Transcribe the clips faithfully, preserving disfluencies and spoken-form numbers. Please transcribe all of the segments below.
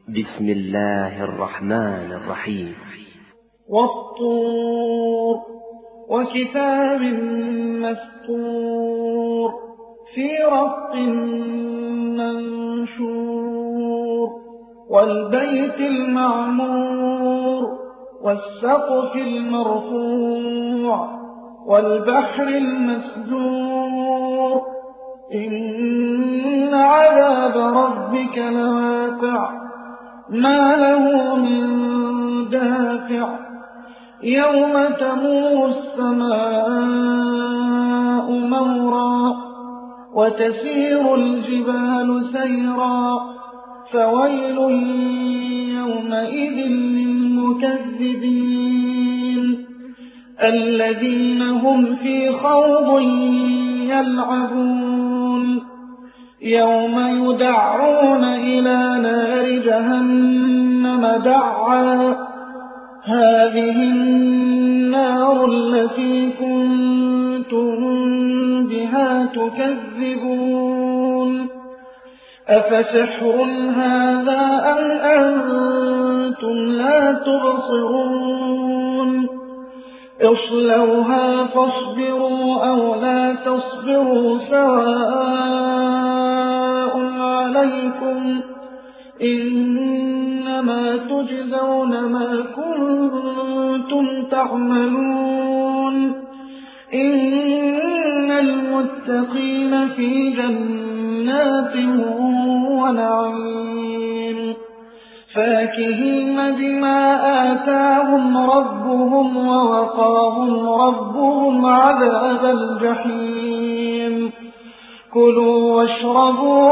بسم الله الرحمن الرحيم. والطور وكتاب مسطور في رق منشور والبيت المعمور والسقف المرفوع والبحر المسجور إن عذاب ربك لواقع ما له من دافع يوم تمور السماء مورا وتسير الجبال سيرا فويل يومئذ للمكذبين الذين هم في خوض يلعبون يوم يدعون إلى نار جهنم دعا هذه النار التي كنتم بها تكذبون أفسحر هذا أم أنتم لا تبصرون اصلوها فاصبروا أو لا تصبروا سواء عليكم إنما تجزون ما كنتم تعملون إن المتقين في جنات ونعيم فاكهين بما آتاهم ربهم ووقاهم ربهم عذاب الجحيم كلوا واشربوا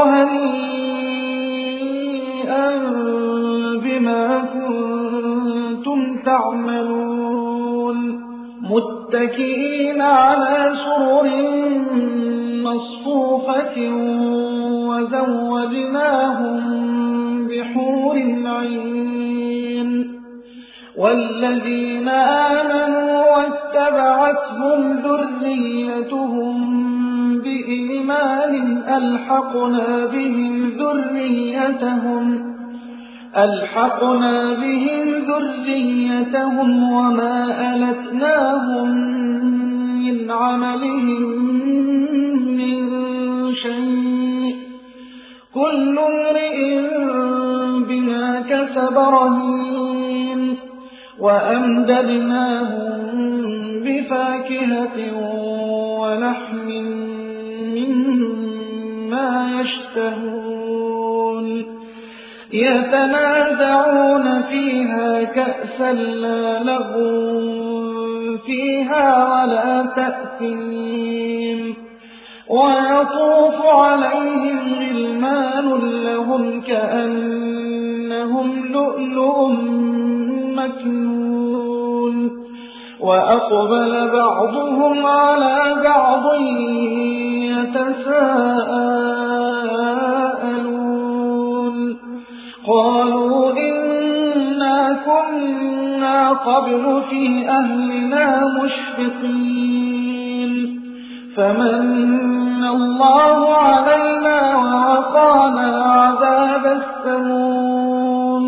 هنيئا بما كنتم تعملون متكئين على سرر مصفوفة وزوجناهم بحور عين والذين آمنوا واتبعتهم ذريتهم بإيمان ألحقنا بهم ذريتهم ألحقنا بهم ذريتهم وما ألتناهم من عملهم من شيء كل امرئ بما كسب رهين وأمددناهم بفاكهة ولحم مما يشتهون يتنازعون فيها كأسا لا لغو فيها ولا تأثيم ويطوف عليهم غلمان لهم كأنهم لؤلؤ مكنون وأقبل بعضهم على بعض يتساءلون قالوا إنا كنا قبل في أهلنا مشفقين فمن الله علينا ووقانا عذاب السموم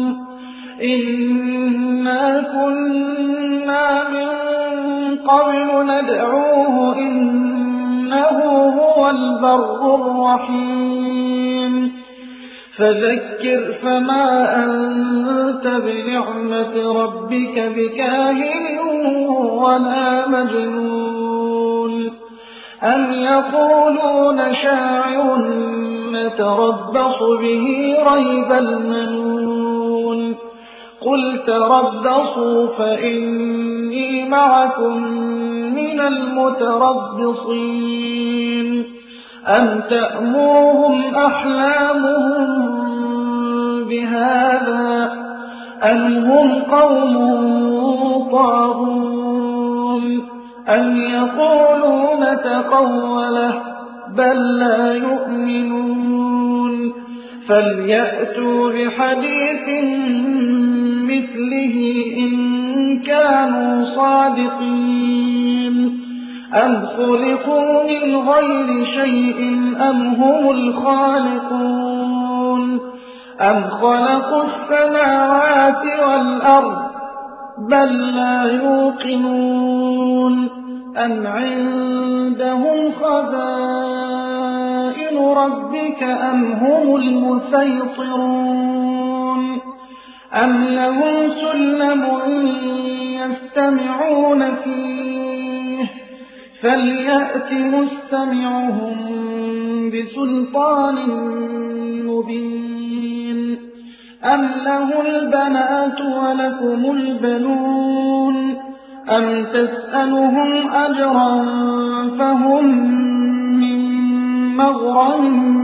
إنا كنا من قبل ندعوه إنه هو البر الرحيم فذكر فما أنت بنعمة ربك بكاهن ولا مجنون أم يقولون شاعر نتربص به ريب المنون قل تربصوا فإني معكم من المتربصين أم تأمرهم أحلامهم بهذا أم هم قوم طاغون أم يقولون تقوله بل لا يؤمنون فليأتوا بحديث مثله إن كانوا صادقين أم خلقوا من غير شيء أم هم الخالقون أم خلقوا السماوات والأرض بل لا يوقنون أم عندهم خزائن ربك أم هم المسيطرون أم لهم سلم يستمعون فيه فليأت مستمعهم بسلطان مبين أم له البنات ولكم البنون أم تسألهم أجرا فهم من مغرم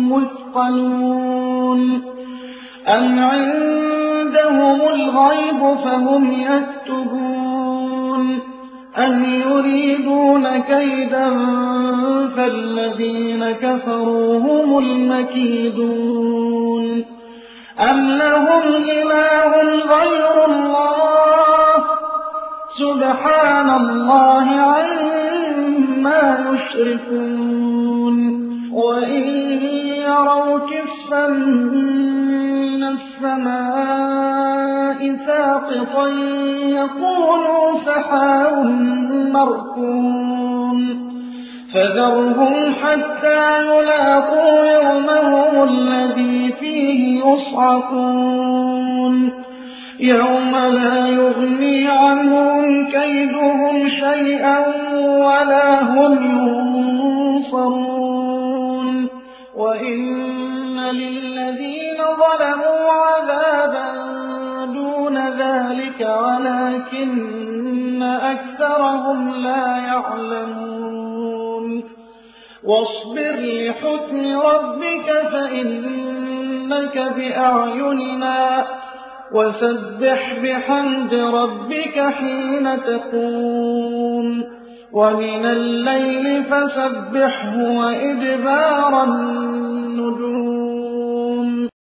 مثقلون أم عندهم الغيب فهم يكتبون أم يريدون كيدا فالذين كفروا هم المكيدون أم لهم إله غير الله سبحان الله عما يشركون وإن يروا كسفا من السماء ساقطا يقولوا سحاب مركوم فذرهم حتى يلاقوا يومهم الذي فيه يصعقون يوم لا يغني عنهم كيدهم شيئا ولا هم ينصرون وإن للذين ظلموا عذابا دون ذلك ولكن أكثرهم لا يعلمون واصبر لحكم ربك فإنك بأعيننا وسبح بحمد ربك حين تقوم ومن الليل فسبحه وإدبار النجوم